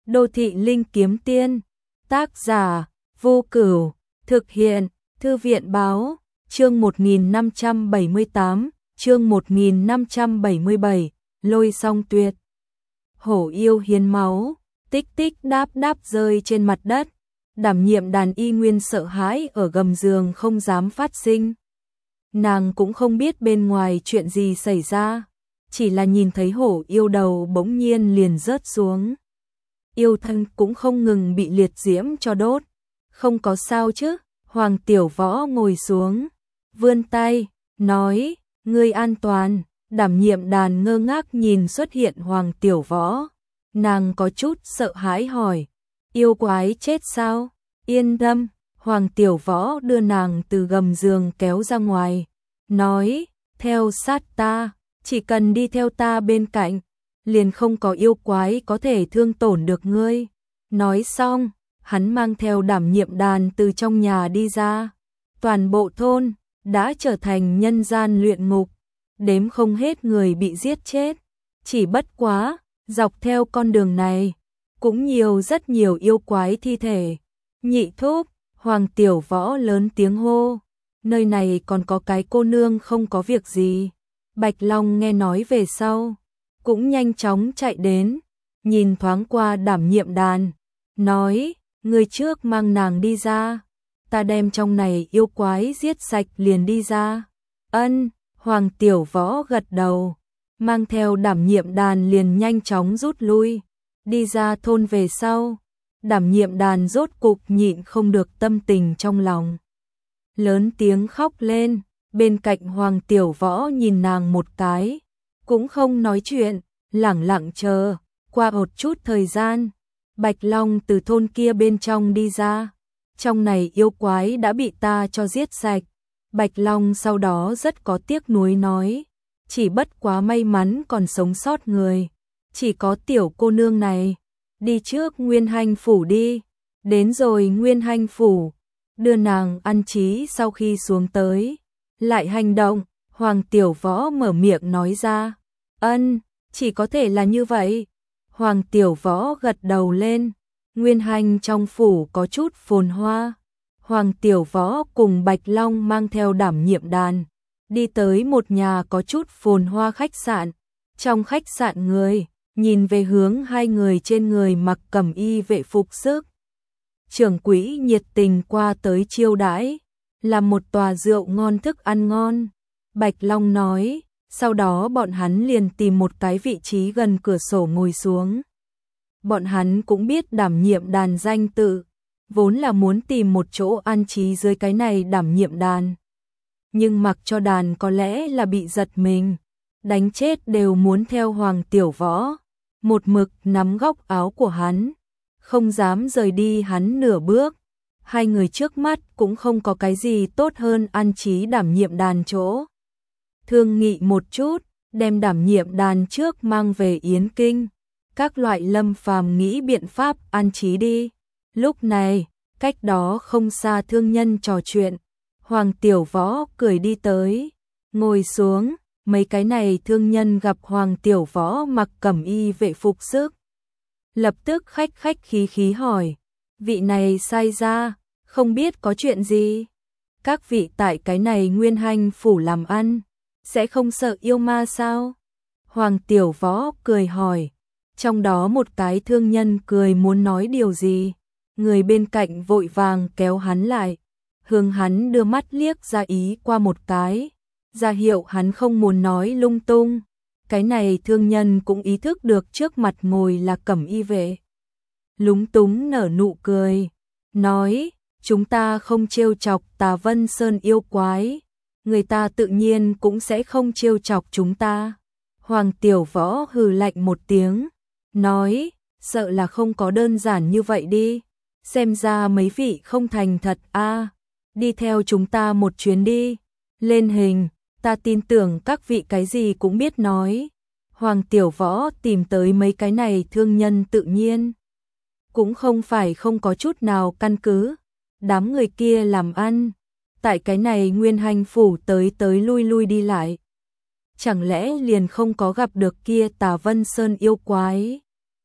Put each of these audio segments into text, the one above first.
Đô thị linh kiếm tiên. Tác giả Vô Cửu. Thực hiện Thư viện báo. Chương 1578, chương 1577, Lôi Song Tuyệt. Hổ yêu hiến máu, tích tích đáp đáp rơi trên mặt đất. Đảm nhiệm đàn y nguyên sợ hãi ở gầm giường không dám phát sinh. Nàng cũng không biết bên ngoài chuyện gì xảy ra, chỉ là nhìn thấy hổ yêu đầu bỗng nhiên liền rớt xuống. Yêu thân cũng không ngừng bị liệt diễm cho đốt. Không có sao chứ? Hoàng Tiểu Võ ngồi xuống, vươn tay, nói, ngươi an toàn. Đảm nhiệm đàn ngơ ngác nhìn xuất hiện Hoàng Tiểu Võ. Nàng có chút sợ hãi hỏi, yêu quái chết sao? Yên tâm. Hoàng Tiểu Võ đưa nàng từ gầm giường kéo ra ngoài, nói, theo sát ta, chỉ cần đi theo ta bên cạnh, liền không có yêu quái có thể thương tổn được ngươi. Nói xong, hắn mang theo đảm nhiệm đàn từ trong nhà đi ra. Toàn bộ thôn đã trở thành nhân gian luyện ngục, đếm không hết người bị giết chết. Chỉ bất quá, dọc theo con đường này, cũng rất nhiều yêu quái thi thể. Nhị thúc, Hoàng Tiểu Võ lớn tiếng hô, nơi này còn có cái cô nương không có việc gì. Bạch Long nghe nói về sau, cũng nhanh chóng chạy đến, nhìn thoáng qua đảm nhiệm đàn, nói, người trước mang nàng đi ra, ta đem trong này yêu quái giết sạch liền đi ra. Ân. Hoàng Tiểu Võ gật đầu, mang theo đảm nhiệm đàn liền nhanh chóng rút lui. Đi ra thôn về sau, đảm nhiệm đàn rốt cục nhịn không được tâm tình trong lòng, lớn tiếng khóc lên. Bên cạnh Hoàng Tiểu Võ nhìn nàng một cái, cũng không nói chuyện, lẳng lặng chờ. Qua một chút thời gian, Bạch Long từ thôn kia bên trong đi ra. Trong này yêu quái đã bị ta cho giết sạch. Bạch Long sau đó rất có tiếc nuối nói, chỉ bất quá may mắn còn sống sót người, chỉ có tiểu cô nương này. Đi trước Nguyên Hanh phủ đi. Đến rồi Nguyên Hanh phủ, đưa nàng ăn trí sau khi xuống tới, lại hành động. Hoàng Tiểu Võ mở miệng nói ra, ân, chỉ có thể là như vậy. Hoàng Tiểu Võ gật đầu lên. Nguyên Hanh trong phủ có chút phồn hoa. Hoàng Tiểu Võ cùng Bạch Long mang theo đảm nhiệm đàn, đi tới một nhà có chút phồn hoa khách sạn. Trong khách sạn người, nhìn về hướng hai người trên người mặc cẩm y vệ phục sức. Trưởng quỹ nhiệt tình qua tới chiêu đãi, làm một tòa rượu ngon thức ăn ngon. Bạch Long nói, sau đó bọn hắn liền tìm một cái vị trí gần cửa sổ ngồi xuống. Bọn hắn cũng biết đảm nhiệm đàn danh tự, vốn là muốn tìm một chỗ an trí dưới cái này đảm nhiệm đàn. Nhưng mặc cho đàn có lẽ là bị giật mình, đánh chết đều muốn theo Hoàng Tiểu Võ, một mực nắm góc áo của hắn, không dám rời đi hắn nửa bước. Hai người trước mắt cũng không có cái gì tốt hơn an trí đảm nhiệm đàn chỗ. Thương nghị một chút, đem đảm nhiệm đàn trước mang về Yến Kinh. Các loại Lâm Phàm nghĩ biện pháp an trí đi. Lúc này, cách đó không xa thương nhân trò chuyện. Hoàng Tiểu Võ cười đi tới, ngồi xuống. Mấy cái này thương nhân gặp Hoàng Tiểu Võ mặc cẩm y vệ phục sức, lập tức khách khí khí hỏi, vị này sai ra, không biết có chuyện gì? Các vị tại cái này Nguyên Hanh phủ làm ăn, sẽ không sợ yêu ma sao? Hoàng Tiểu Võ cười hỏi. Trong đó một cái thương nhân cười muốn nói điều gì, người bên cạnh vội vàng kéo hắn lại, hướng hắn đưa mắt liếc ra ý qua một cái, ra hiệu hắn không muốn nói lung tung. Cái này thương nhân cũng ý thức được trước mặt ngồi là cẩm y vệ, lúng túng nở nụ cười, nói, chúng ta không trêu chọc Tà Vân Sơn yêu quái, người ta tự nhiên cũng sẽ không trêu chọc chúng ta. Hoàng Tiểu Võ hừ lạnh một tiếng, nói, sợ là không có đơn giản như vậy đi, xem ra mấy vị không thành thật a, đi theo chúng ta một chuyến đi, lên hình, ta tin tưởng các vị cái gì cũng biết nói. Hoàng Tiểu Võ tìm tới mấy cái này thương nhân tự nhiên cũng không phải không có chút nào căn cứ. Đám người kia làm ăn tại cái này Nguyên Hanh phủ tới lui đi lại, chẳng lẽ liền không có gặp được kia Tà Vân Sơn yêu quái?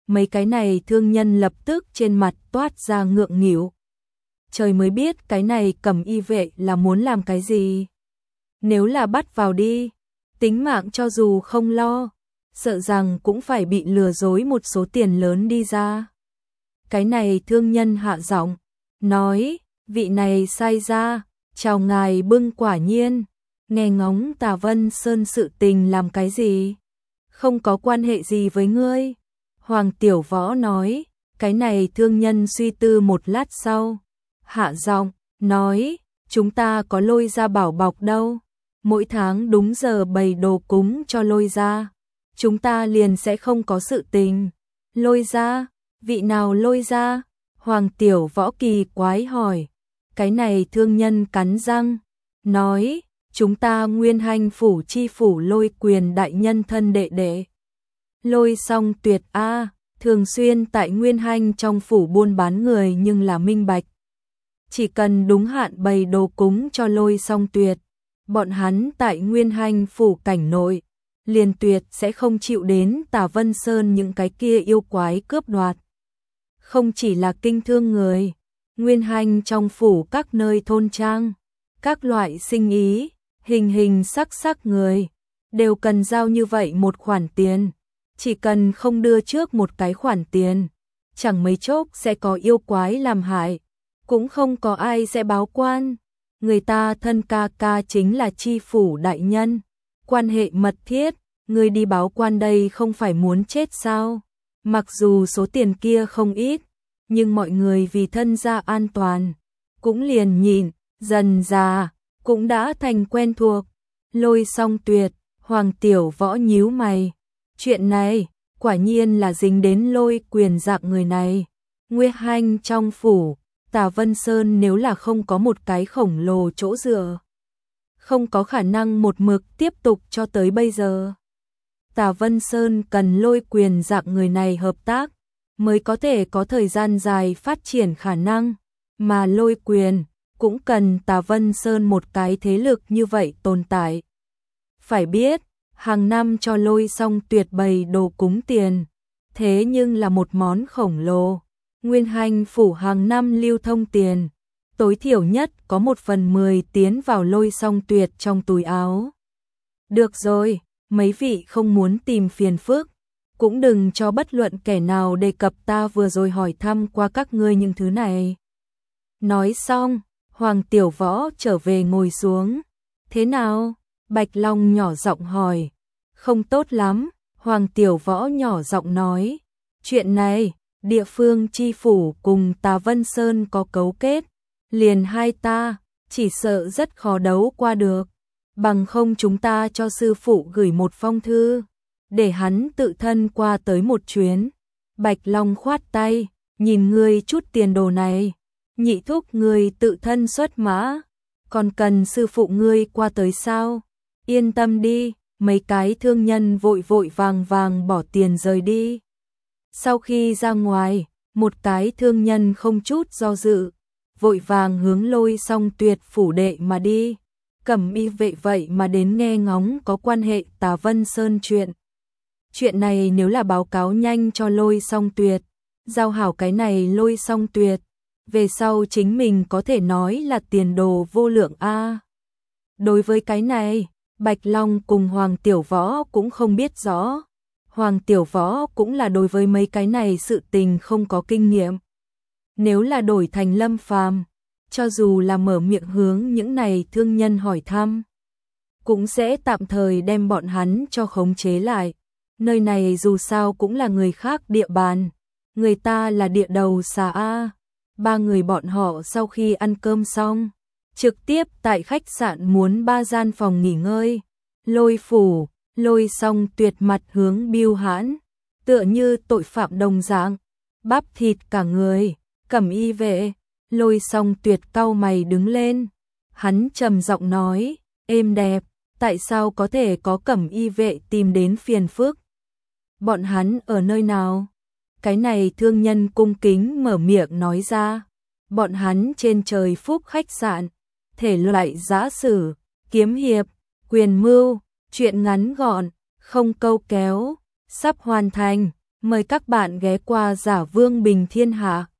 mấy cái này thương nhân lập tức trên mặt toát ra ngượng nghịu. Trời mới biết cái này Cẩm Y vệ là muốn làm cái gì. Nếu là bắt vào đi, tính mạng cho dù không lo, sợ rằng cũng phải bị lừa dối một số tiền lớn đi ra. Cái này thương nhân hạ giọng, nói, vị này sai ra, chào ngài bưng quả nhiên, nghe ngóng Tà Vân Sơn sự tình làm cái gì? Không có quan hệ gì với ngươi. Hoàng Tiểu Võ nói, cái này thương nhân suy tư một lát sau, hạ giọng, nói, chúng ta có Lôi Gia bảo bọc đâu, mỗi tháng đúng giờ bày đồ cúng cho Lôi Gia, chúng ta liền sẽ không có sự tình. Lôi Gia, vị nào Lôi Gia? Hoàng Tiểu Võ kỳ quái hỏi. Cái này thương nhân cắn răng, nói, chúng ta Nguyên Hành phủ chi phủ Lôi Quyền đại nhân thân đệ đệ. Lôi Song Tuyệt a, thường xuyên tại Nguyên Hành trong phủ buôn bán người nhưng là minh bạch. Chỉ cần đúng hạn bày đồ cúng cho Lôi Song Tuyệt, bọn hắn tại Nguyên Hành phủ cảnh nội, liền tuyệt sẽ không chịu đến Tà Vân Sơn những cái kia yêu quái cướp đoạt. Không chỉ là kinh thương người, Nguyên Hành trong phủ các nơi thôn trang, các loại sinh ý, hình hình sắc sắc người, đều cần giao như vậy một khoản tiền. Chỉ cần không đưa trước một cái khoản tiền, chẳng mấy chốc sẽ có yêu quái làm hại, cũng không có ai sẽ báo quan. Người ta thân ca ca chính là chi phủ đại nhân, quan hệ mật thiết, người đi báo quan đây không phải muốn chết sao? Mặc dù số tiền kia không ít, nhưng mọi người vì thân gia an toàn, cũng liền nhịn, dần dà, cũng đã thành quen thuộc. Lôi Song Tuyệt, Hoàng Tiểu Võ nhíu mày. Chuyện này, quả nhiên là dính đến Lôi Quyền dạng người này. Nguyên Hành trong phủ, Tà Vân Sơn nếu là không có một cái khổng lồ chỗ dựa, không có khả năng một mực tiếp tục cho tới bây giờ. Tà Vân Sơn cần Lôi Quyền dạng người này hợp tác, mới có thể có thời gian dài phát triển khả năng, mà Lôi Quyền cũng cần Tà Vân Sơn một cái thế lực như vậy tồn tại. Phải biết, hàng năm cho Lôi Song Tuyệt bày đồ cúng tiền, thế nhưng là một món khổng lồ. Nguyên Hành phủ hàng năm lưu thông tiền, tối thiểu nhất có 1/10 tiến vào Lôi Song Tuyệt trong túi áo. Được rồi, mấy vị không muốn tìm phiền phức, cũng đừng cho bất luận kẻ nào đề cập ta vừa rồi hỏi thăm qua các ngươi những thứ này. Nói xong, Hoàng Tiểu Võ trở về ngồi xuống. Thế nào? Bạch Long nhỏ giọng hỏi. Không tốt lắm, Hoàng Tiểu Võ nhỏ giọng nói. Chuyện này, địa phương chi phủ cùng Tà Vân Sơn có cấu kết, liền hai ta, chỉ sợ rất khó đấu qua được. Bằng không chúng ta cho sư phụ gửi một phong thư, để hắn tự thân qua tới một chuyến. Bạch Long khoát tay, nhìn ngươi chút tiền đồ này, nhị thúc ngươi tự thân xuất mã, còn cần sư phụ ngươi qua tới sao? Yên tâm đi, mấy cái thương nhân vội vội vàng vàng bỏ tiền rời đi. Sau khi ra ngoài, một cái thương nhân không chút do dự, vội vàng hướng Lôi Song Tuyệt phủ đệ mà đi. Cẩm Y vệ vậy mà đến nghe ngóng có quan hệ Tà Vân Sơn chuyện. Chuyện này nếu là báo cáo nhanh cho Lôi Song Tuyệt, giao hảo cái này Lôi Song Tuyệt, về sau chính mình có thể nói là tiền đồ vô lượng a. Đối với cái này, Bạch Long cùng Hoàng Tiểu Võ cũng không biết rõ. Hoàng Tiểu Võ cũng là đối với mấy cái này sự tình không có kinh nghiệm. Nếu là đổi thành Lâm Phàm, cho dù là mở miệng hướng những này thương nhân hỏi thăm, cũng sẽ tạm thời đem bọn hắn cho khống chế lại. Nơi này dù sao cũng là người khác địa bàn, người ta là địa đầu xà a. Ba người bọn họ sau khi ăn cơm xong, trực tiếp tại khách sạn muốn 3 gian phòng nghỉ ngơi. Lôi phủ, Lôi Song Tuyệt mặt hướng Bưu Hãn, tựa như tội phạm đồng dạng, bắp thịt cả người. Cẩm Y vệ, Lôi Song Tuyệt cau mày đứng lên, hắn trầm giọng nói, êm đẹp, tại sao có thể có Cẩm Y vệ tìm đến phiền phức? Bọn hắn ở nơi nào? Cái này thương nhân cung kính mở miệng nói ra, bọn hắn trên trời Phúc khách sạn, thể loại giã sử, kiếm hiệp, quyền mưu, chuyện ngắn gọn, không câu kéo, sắp hoàn thành, Mời các bạn ghé qua Giả Vương Bình Thiên Hạ.